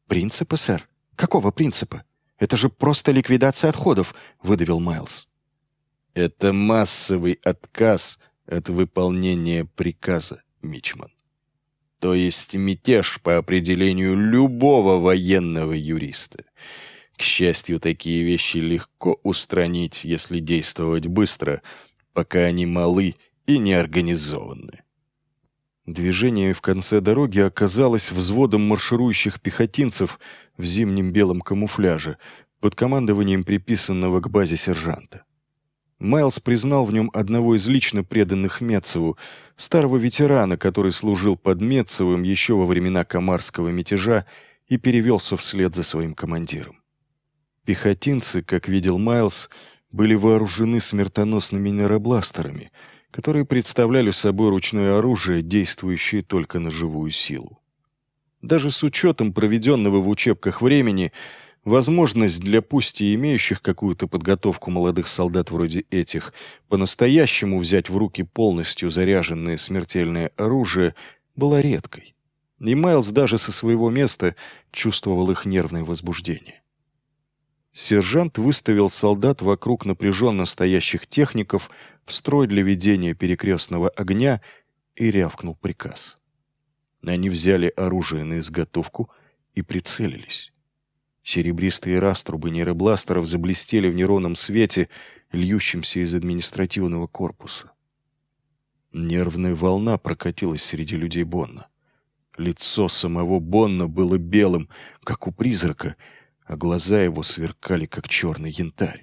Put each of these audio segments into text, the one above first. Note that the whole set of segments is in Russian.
«Принципа, сэр? Какого принципа? Это же просто ликвидация отходов», — выдавил Майлз. «Это массовый отказ от выполнения приказа, мичман. То есть мятеж по определению любого военного юриста. К счастью, такие вещи легко устранить, если действовать быстро, пока они малы и неорганизованы». Движение в конце дороги оказалось взводом марширующих пехотинцев в зимнем белом камуфляже под командованием приписанного к базе сержанта. Майлз признал в нем одного из лично преданных Метцеву, старого ветерана, который служил под Метцевым еще во времена Камарского мятежа и перевелся вслед за своим командиром. Пехотинцы, как видел Майлз, были вооружены смертоносными нейробластерами, которые представляли собой ручное оружие, действующее только на живую силу. Даже с учетом проведенного в учебках времени, возможность для пусть и имеющих какую-то подготовку молодых солдат вроде этих по-настоящему взять в руки полностью заряженное смертельное оружие была редкой. И Майлз даже со своего места чувствовал их нервное возбуждение. Сержант выставил солдат вокруг напряженно стоящих техников в строй для ведения перекрестного огня и рявкнул приказ. Они взяли оружие на изготовку и прицелились. Серебристые раструбы нейробластеров заблестели в неровном свете, льющемся из административного корпуса. Нервная волна прокатилась среди людей Бонна. Лицо самого Бонна было белым, как у призрака, а глаза его сверкали, как черный янтарь.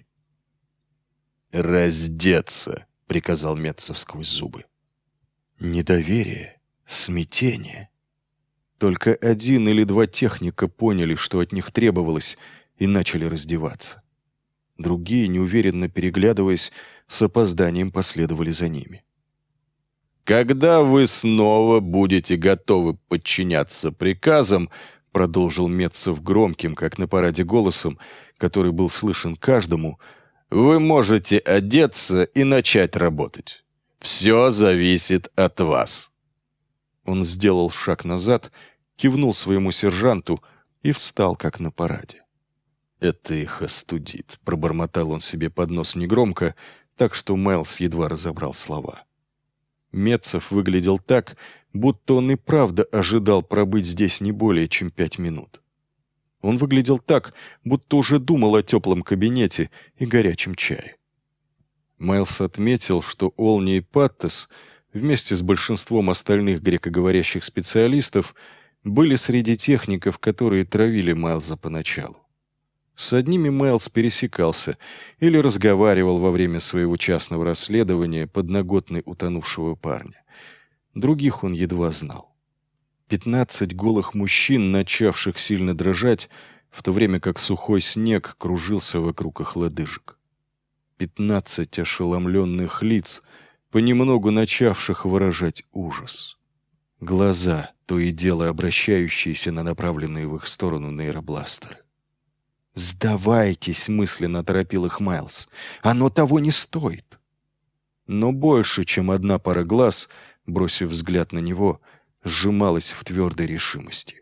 «Раздеться!» — приказал Метцев сквозь зубы. Недоверие, смятение. Только один или два техника поняли, что от них требовалось, и начали раздеваться. Другие, неуверенно переглядываясь, с опозданием последовали за ними. «Когда вы снова будете готовы подчиняться приказам», продолжил Метцев громким, как на параде, голосом, который был слышен каждому, «вы можете одеться и начать работать. Все зависит от вас». Он сделал шаг назад, кивнул своему сержанту и встал, как на параде. «Это их остудит», — пробормотал он себе под нос негромко, так что Майлз едва разобрал слова. Метцев выглядел так, будто он и правда ожидал пробыть здесь не более чем 5 минут. Он выглядел так, будто уже думал о теплом кабинете и горячем чае. Майлз отметил, что Олни и Паттес вместе с большинством остальных грекоговорящих специалистов были среди техников, которые травили Майлза поначалу. С одними Майлз пересекался или разговаривал во время своего частного расследования подноготной утонувшего парня. Других он едва знал. 15 голых мужчин, начавших сильно дрожать, в то время как сухой снег кружился вокруг их лодыжек. 15 ошеломленных лиц, понемногу начавших выражать ужас. Глаза, то и дело обращающиеся на направленные в их сторону нейробластеры. «Сдавайтесь!» — мысленно торопил их Майлз. «Оно того не стоит!» Но больше, чем одна пара глаз, бросив взгляд на него, сжималась в твердой решимости.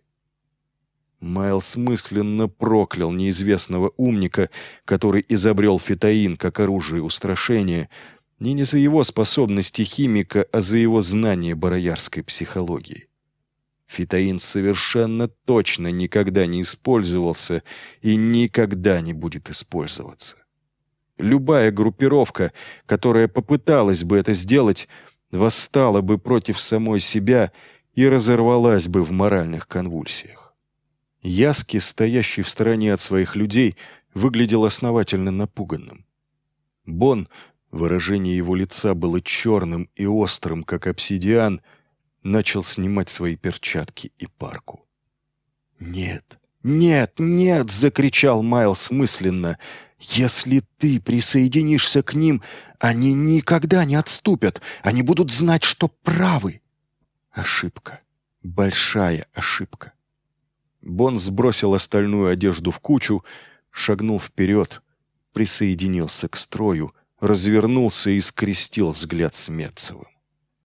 Майлз мысленно проклял неизвестного умника, который изобрел фетоин как оружие устрашения, не за его способности химика, а за его знание бароярской психологии. Фетоин совершенно точно никогда не использовался и никогда не будет использоваться. Любая группировка, которая попыталась бы это сделать, восстала бы против самой себя и разорвалась бы в моральных конвульсиях. Яски, стоящий в стороне от своих людей, выглядел основательно напуганным. Бон, выражение его лица было черным и острым, как обсидиан, начал снимать свои перчатки и парку. «Нет, нет, нет!» — закричал Майлз мысленно. «Если ты присоединишься к ним, они никогда не отступят. Они будут знать, что правы». Ошибка. Большая ошибка. Бон сбросил остальную одежду в кучу, шагнул вперед, присоединился к строю, развернулся и скрестил взгляд с Метцевым.